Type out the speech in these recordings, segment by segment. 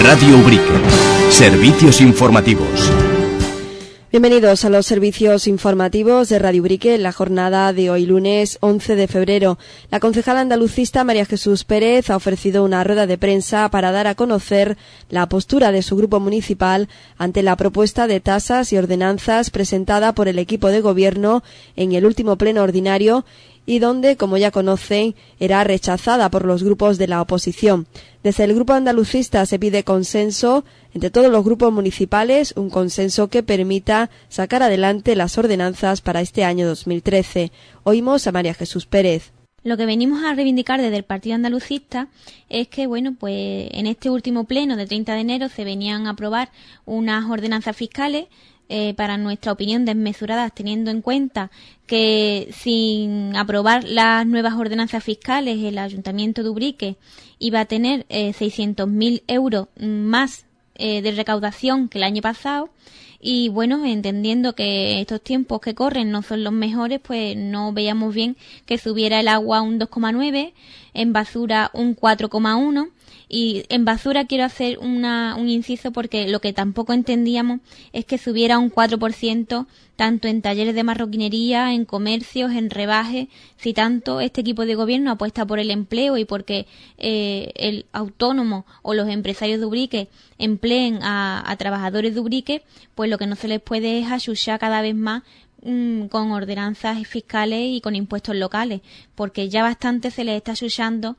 Radio Ubrique. Servicios informativos. Bienvenidos a los servicios informativos de Radio Ubrique en la jornada de hoy, lunes 11 de febrero. La concejala andalucista María Jesús Pérez ha ofrecido una rueda de prensa para dar a conocer la postura de su grupo municipal ante la propuesta de tasas y ordenanzas presentada por el equipo de gobierno en el último pleno ordinario y donde, como ya conocen, era rechazada por los grupos de la oposición. Desde el grupo andalucista se pide consenso entre todos los grupos municipales, un consenso que permita sacar adelante las ordenanzas para este año 2013. Oímos a María Jesús Pérez. Lo que venimos a reivindicar desde el Partido Andalucista es que, pues en este último pleno de 30 de enero se venían a aprobar unas ordenanzas fiscales para nuestra opinión desmesuradas, teniendo en cuenta que sin aprobar las nuevas ordenanzas fiscales el Ayuntamiento de Ubrique iba a tener 600.000 euros más de recaudación que el año pasado. Y bueno, entendiendo que estos tiempos que corren no son los mejores, pues no veíamos bien que subiera el agua un 2,9, en basura un 4,1. Y en basura quiero hacer un inciso porque lo que tampoco entendíamos es que subiera un 4% tanto en talleres de marroquinería, en comercios, en rebajes. Si tanto este equipo de gobierno apuesta por el empleo y porque el autónomo o los empresarios de Ubrique empleen a trabajadores de Ubrique, pues lo que no se les puede es achuchar cada vez más con ordenanzas fiscales y con impuestos locales, porque ya bastante se les está achuchando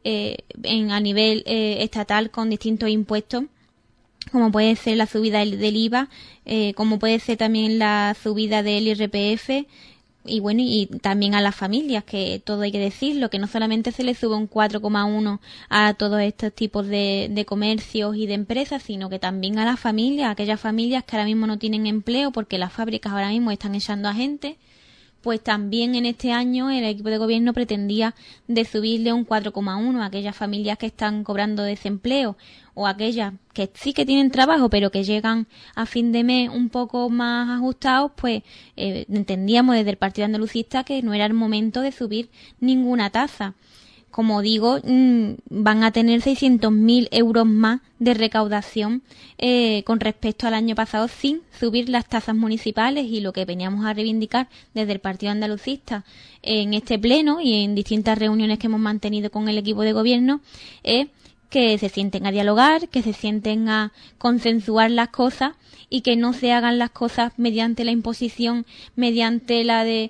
a nivel estatal con distintos impuestos, como puede ser la subida del IVA, como puede ser también la subida del IRPF, y bueno, y también a las familias, que todo hay que decirlo, que no solamente se le sube un 4,1 a todos estos tipos de comercios y de empresas, sino que también a las familias, a aquellas familias que ahora mismo no tienen empleo porque las fábricas ahora mismo están echando a gente. Pues también en este año el equipo de gobierno pretendía de subirle un 4,1 a aquellas familias que están cobrando desempleo o aquellas que sí que tienen trabajo pero que llegan a fin de mes un poco más ajustados, pues entendíamos desde el Partido Andalucista que no era el momento de subir ninguna tasa. Como digo, van a tener 600.000 euros más de recaudación con respecto al año pasado sin subir las tasas municipales, y lo que veníamos a reivindicar desde el Partido Andalucista en este pleno y en distintas reuniones que hemos mantenido con el equipo de gobierno es que se sienten a dialogar, que se sienten a consensuar las cosas y que no se hagan las cosas mediante la imposición, mediante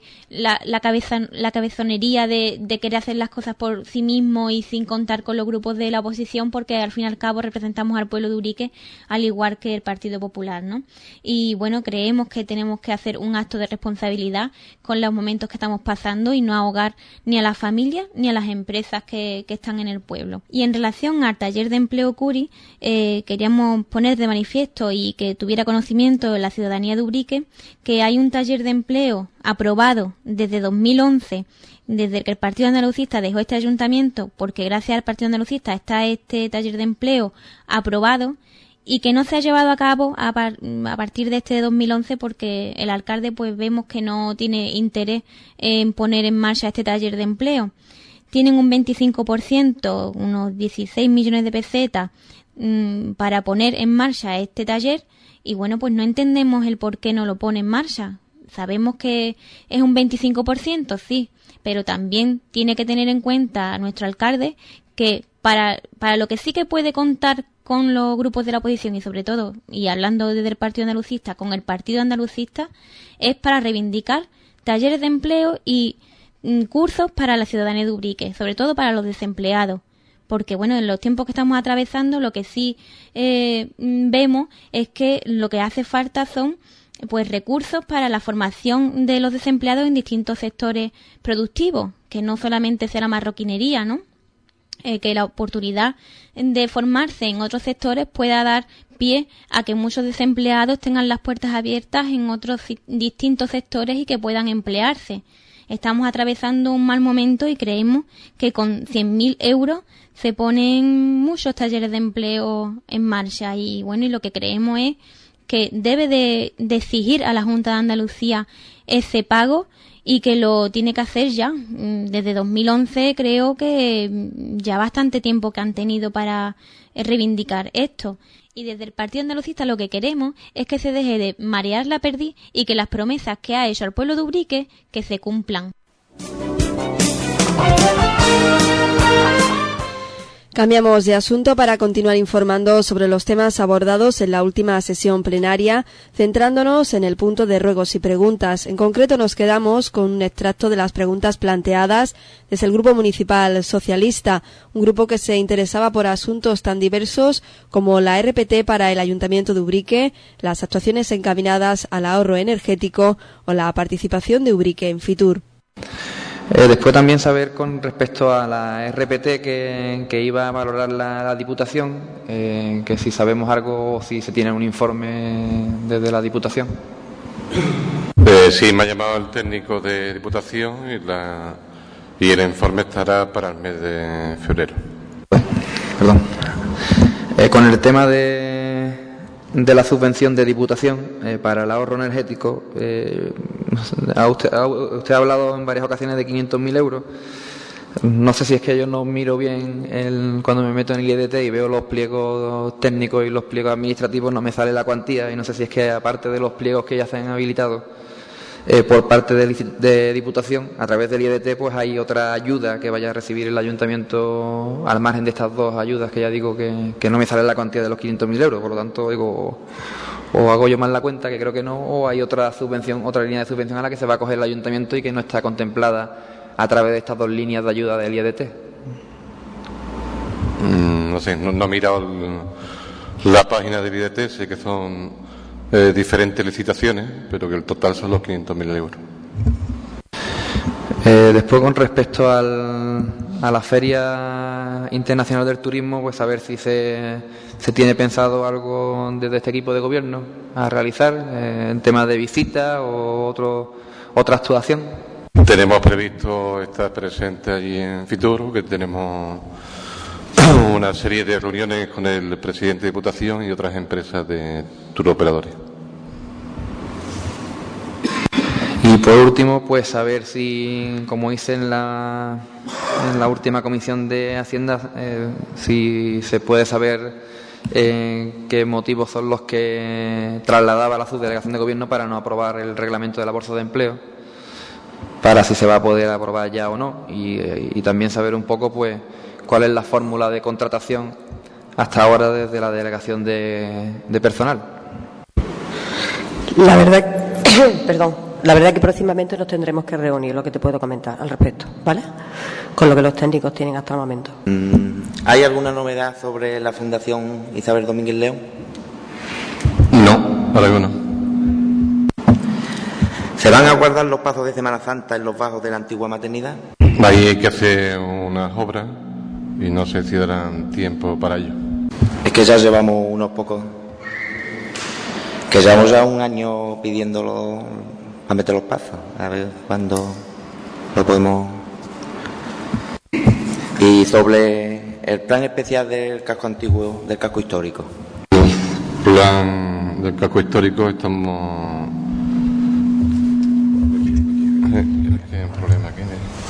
la cabezonería de querer hacer las cosas por sí mismo y sin contar con los grupos de la oposición, porque al fin y al cabo representamos al pueblo de Ubrique al igual que el Partido Popular, ¿no? Y bueno, creemos que tenemos que hacer un acto de responsabilidad con los momentos que estamos pasando y no ahogar ni a las familias ni a las empresas que están en el pueblo. Y en relación al taller de empleo Curi, queríamos poner de manifiesto y que tuviera conocimiento de la ciudadanía de Ubrique que hay un taller de empleo aprobado desde 2011, desde que el Partido Andalucista dejó este ayuntamiento, porque gracias al Partido Andalucista está este taller de empleo aprobado, y que no se ha llevado a cabo a partir de este 2011 porque el alcalde pues vemos que no tiene interés en poner en marcha este taller de empleo. Tienen un 25%, unos 16 millones de pesetas para poner en marcha este taller, y bueno, pues no entendemos el por qué no lo pone en marcha. Sabemos que es un 25%, sí, pero también tiene que tener en cuenta a nuestro alcalde que para lo que sí que puede contar con los grupos de la oposición y sobre todo, y hablando desde el Partido Andalucista, con el Partido Andalucista, es para reivindicar talleres de empleo y cursos para la ciudadanía de Ubrique, sobre todo para los desempleados. Porque bueno, en los tiempos que estamos atravesando lo que sí vemos es que lo que hace falta son pues recursos para la formación de los desempleados en distintos sectores productivos, que no solamente sea la marroquinería, ¿no? Que la oportunidad de formarse en otros sectores pueda dar pie a que muchos desempleados tengan las puertas abiertas en otros distintos sectores y que puedan emplearse. Estamos atravesando un mal momento y creemos que con 100.000 euros se ponen muchos talleres de empleo en marcha, y bueno, y lo que creemos es que debe de exigir a la Junta de Andalucía ese pago y que lo tiene que hacer ya. Desde 2011 creo que ya bastante tiempo que han tenido para reivindicar esto. Y desde el Partido Andalucista lo que queremos es que se deje de marear la perdiz y que las promesas que ha hecho al pueblo de Ubrique que se cumplan. Cambiamos de asunto para continuar informando sobre los temas abordados en la última sesión plenaria, centrándonos en el punto de ruegos y preguntas. En concreto nos quedamos con un extracto de las preguntas planteadas desde el Grupo Municipal Socialista, un grupo que se interesaba por asuntos tan diversos como la RPT para el Ayuntamiento de Ubrique, las actuaciones encaminadas al ahorro energético o la participación de Ubrique en Fitur. Después también saber con respecto a la RPT que iba a valorar la Diputación, que si sabemos algo o si se tiene un informe desde la Diputación. Sí, me ha llamado el técnico de Diputación y el informe estará para el mes de febrero. Perdón. Con el tema de la subvención de Diputación para el ahorro energético, usted ha hablado en varias ocasiones de 500.000 euros. No sé si es que yo no miro bien cuando me meto en el IEDT y veo los pliegos técnicos y los pliegos administrativos, no me sale la cuantía, y no sé si es que aparte de los pliegos que ya se han habilitado por parte de Diputación, a través del IEDT, pues hay otra ayuda que vaya a recibir el Ayuntamiento al margen de estas dos ayudas que ya digo que no me sale la cuantía de los 500.000 euros. Por lo tanto, digo, o hago yo mal la cuenta, que creo que no, o hay otra subvención, otra línea de subvención a la que se va a coger el Ayuntamiento y que no está contemplada a través de estas dos líneas de ayuda del IEDT. No sé, no he mirado la página del IEDT, sé que son diferentes licitaciones, pero que el total son los 500.000 euros. Después, con respecto a la Feria Internacional del Turismo, pues a ver si se tiene pensado algo desde este equipo de gobierno a realizar en temas de visita o otra actuación. Tenemos previsto estar presentes allí en Fitur, que tenemos una serie de reuniones con el presidente de Diputación y otras empresas de turoperadores. Y por último, pues saber si, como hice en la última comisión de Hacienda, si se puede saber qué motivos son los que trasladaba la subdelegación de gobierno para no aprobar el reglamento de la bolsa de empleo, para si se va a poder aprobar ya o no, y también saber un poco pues cuál es la fórmula de contratación hasta ahora desde la delegación de personal. La verdad que próximamente nos tendremos que reunir, lo que te puedo comentar al respecto, ¿vale? Con lo que los técnicos tienen hasta el momento. ¿Hay alguna novedad sobre la Fundación Isabel Domínguez León? No, ahora no. ¿Se van a guardar los pasos de Semana Santa en los bajos de la antigua maternidad? Ahí hay que hacer unas obras y no sé si darán tiempo para ello. Es que ya llevamos unos pocos, que llevamos ya un año pidiéndolo a meter los pasos, a ver cuándo lo podemos. Y sobre el plan especial del casco antiguo, del casco histórico. El plan del casco histórico estamos. Hay un problema aquí.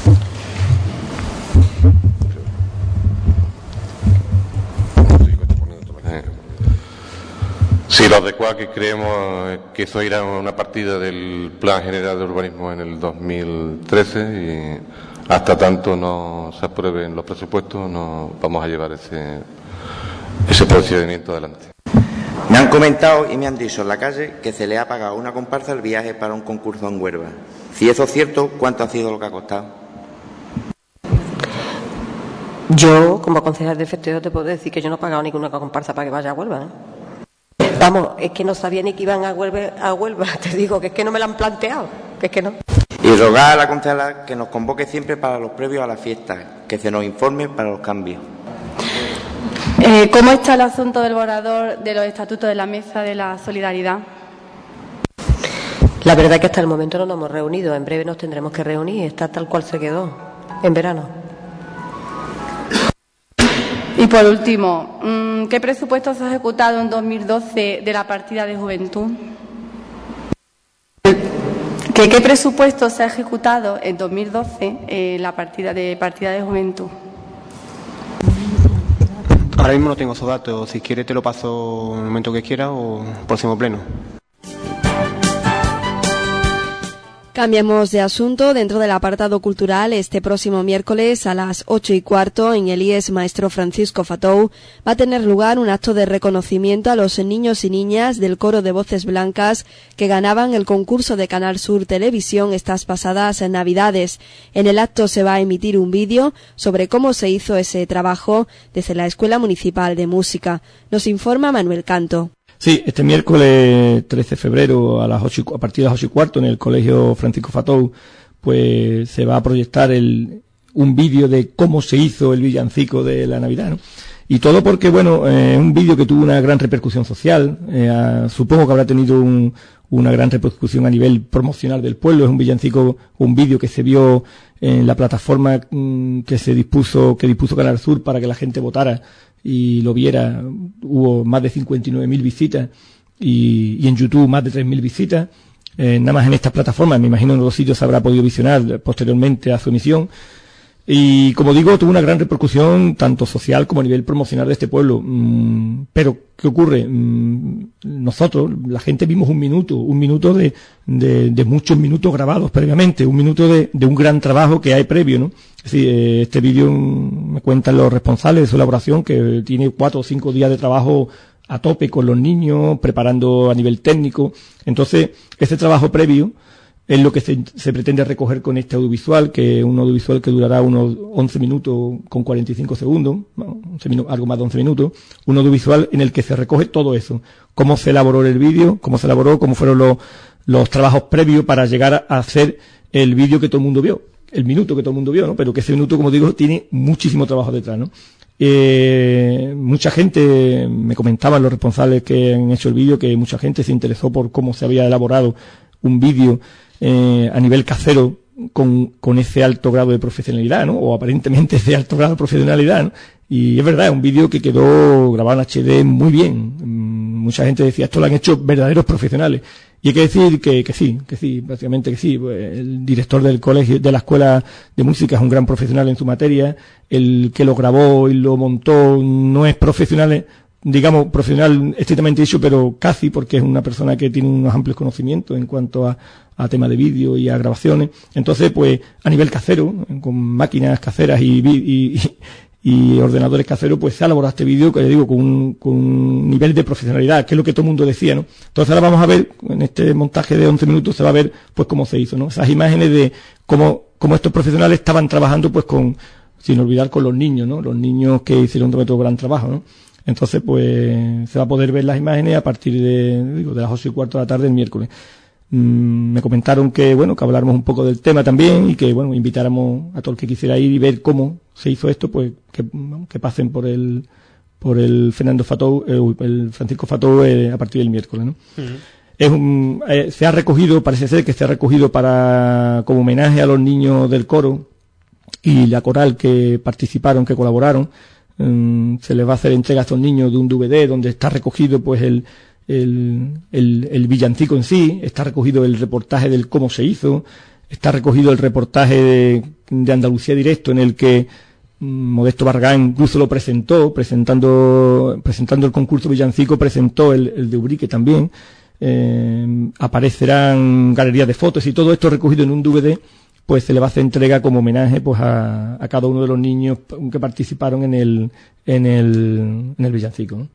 Sí, lo adecuado que creemos que eso irá a una partida del Plan General de Urbanismo en el 2013 y hasta tanto no se aprueben los presupuestos no vamos a llevar ese procedimiento adelante. Me han comentado y me han dicho en la calle que se le ha pagado a una comparsa el viaje para un concurso en Huelva. Si eso es cierto, ¿cuánto ha sido lo que ha costado? Yo, como concejal de festeo, te puedo decir que yo no he pagado ninguna comparsa para que vaya a Huelva, ¿eh? Vamos, es que no sabía ni que iban a Huelva, te digo, que es que no me lo han planteado, que es que no. Y rogar a la concejala que nos convoque siempre para los previos a las fiestas, que se nos informe para los cambios. ¿Cómo está el asunto del borrador de los estatutos de la Mesa de la Solidaridad? La verdad es que hasta el momento no nos hemos reunido, en breve nos tendremos que reunir, está tal cual se quedó, en verano. Y por último, ¿qué presupuesto se ha ejecutado en 2012 de la partida de juventud? ¿De qué presupuesto se ha ejecutado en 2012 la partida de juventud? Ahora mismo no tengo esos datos. Si quiere te lo paso en el momento que quiera o próximo pleno. Cambiamos de asunto. Dentro del apartado cultural, este próximo miércoles a las 8:15 en el IES Maestro Francisco Fatou va a tener lugar un acto de reconocimiento a los niños y niñas del coro de voces blancas que ganaban el concurso de Canal Sur Televisión estas pasadas Navidades. En el acto se va a emitir un vídeo sobre cómo se hizo ese trabajo desde la Escuela Municipal de Música. Nos informa Manuel Canto. Sí, este miércoles 13 de febrero a partir de las 8:15 en el Colegio Francisco Fatou, pues se va a proyectar un vídeo de cómo se hizo el villancico de la Navidad, ¿no? Y todo porque, bueno, es un vídeo que tuvo una gran repercusión social, supongo que habrá tenido una gran repercusión a nivel promocional del pueblo. Es un villancico, un vídeo que se vio en la plataforma que dispuso Canal Sur para que la gente votara y lo viera. Hubo más de 59.000 visitas y en YouTube más de 3.000 visitas. Nada más en estas plataformas, me imagino en otros sitios se habrá podido visionar posteriormente a su emisión. Y como digo, tuvo una gran repercusión tanto social como a nivel promocional de este pueblo. Pero, ¿qué ocurre? Nosotros, la gente, vimos un minuto de muchos minutos grabados previamente, un minuto de un gran trabajo que hay previo, ¿no? Es decir, este vídeo, me cuentan los responsables de su elaboración, que tiene 4 o 5 días de trabajo a tope con los niños, preparando a nivel técnico. Entonces, ese trabajo previo es lo que se pretende recoger con este audiovisual, que es un audiovisual que durará unos 11 minutos con 45 segundos, algo más de 11 minutos, un audiovisual en el que se recoge todo eso, cómo se elaboró el vídeo, cómo fueron los trabajos previos para llegar a hacer el vídeo que todo el mundo vio, el minuto que todo el mundo vio, ¿no? Pero que ese minuto, como digo, tiene muchísimo trabajo detrás, ¿no? Mucha gente, me comentaban los responsables que han hecho el vídeo, que mucha gente se interesó por cómo se había elaborado un vídeo a nivel casero con ese alto grado de profesionalidad, ¿no? O aparentemente ese alto grado de profesionalidad, ¿no? Y es verdad, es un vídeo que quedó grabado en HD muy bien. Mucha gente decía, esto lo han hecho verdaderos profesionales. Y hay que decir que sí, prácticamente que sí. El director del colegio, de la escuela de música, es un gran profesional en su materia. El que lo grabó y lo montó no es profesional, digamos, profesional estrictamente dicho, pero casi, porque es una persona que tiene unos amplios conocimientos en cuanto a tema de vídeo y a grabaciones. Entonces, pues, a nivel casero, con máquinas caseras y ordenadores caseros, pues se ha elaborado este vídeo, que le digo, con un nivel de profesionalidad, que es lo que todo el mundo decía, ¿no? Entonces ahora vamos a ver, en este montaje de 11 minutos se va a ver, pues, cómo se hizo, ¿no? Esas imágenes de cómo estos profesionales estaban trabajando, pues, sin olvidar con los niños, ¿no? Los niños que hicieron todo gran trabajo, ¿no? Entonces, pues, se va a poder ver las imágenes a partir de las 8:15 de la tarde el miércoles. Me comentaron que habláramos un poco del tema también y que, invitáramos a todo el que quisiera ir y ver cómo se hizo esto, pues, que pasen por el Fernando Fatou, el Francisco Fatou, a partir del miércoles, ¿no? Uh-huh. Se ha recogido, parece ser que se ha recogido como homenaje a los niños del coro y la coral que participaron, que colaboraron. Se les va a hacer entrega a estos niños de un DVD donde está recogido, pues, el villancico en sí, está recogido el reportaje del cómo se hizo, está recogido el reportaje de Andalucía Directo, en el que Modesto Barragán incluso lo presentando el concurso villancico, presentó el de Ubrique también. Aparecerán galerías de fotos y todo esto recogido en un DVD, pues se le va a hacer entrega como homenaje, pues, a cada uno de los niños que participaron en el villancico, ¿no?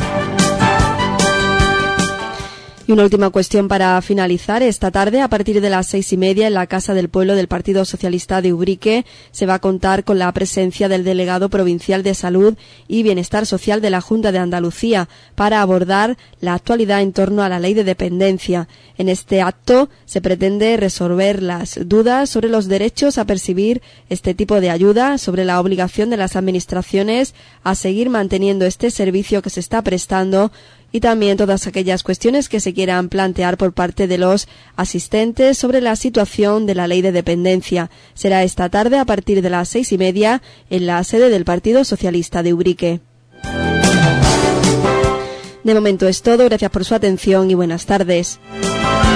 Y una última cuestión para finalizar. Esta tarde, a partir de las 6:30, en la Casa del Pueblo del Partido Socialista de Ubrique, se va a contar con la presencia del delegado provincial de Salud y Bienestar Social de la Junta de Andalucía para abordar la actualidad en torno a la ley de dependencia. En este acto se pretende resolver las dudas sobre los derechos a percibir este tipo de ayuda, sobre la obligación de las administraciones a seguir manteniendo este servicio que se está prestando, y también todas aquellas cuestiones que se quieran plantear por parte de los asistentes sobre la situación de la ley de dependencia. Será esta tarde a partir de las 6:30 en la sede del Partido Socialista de Ubrique. De momento es todo. Gracias por su atención y buenas tardes.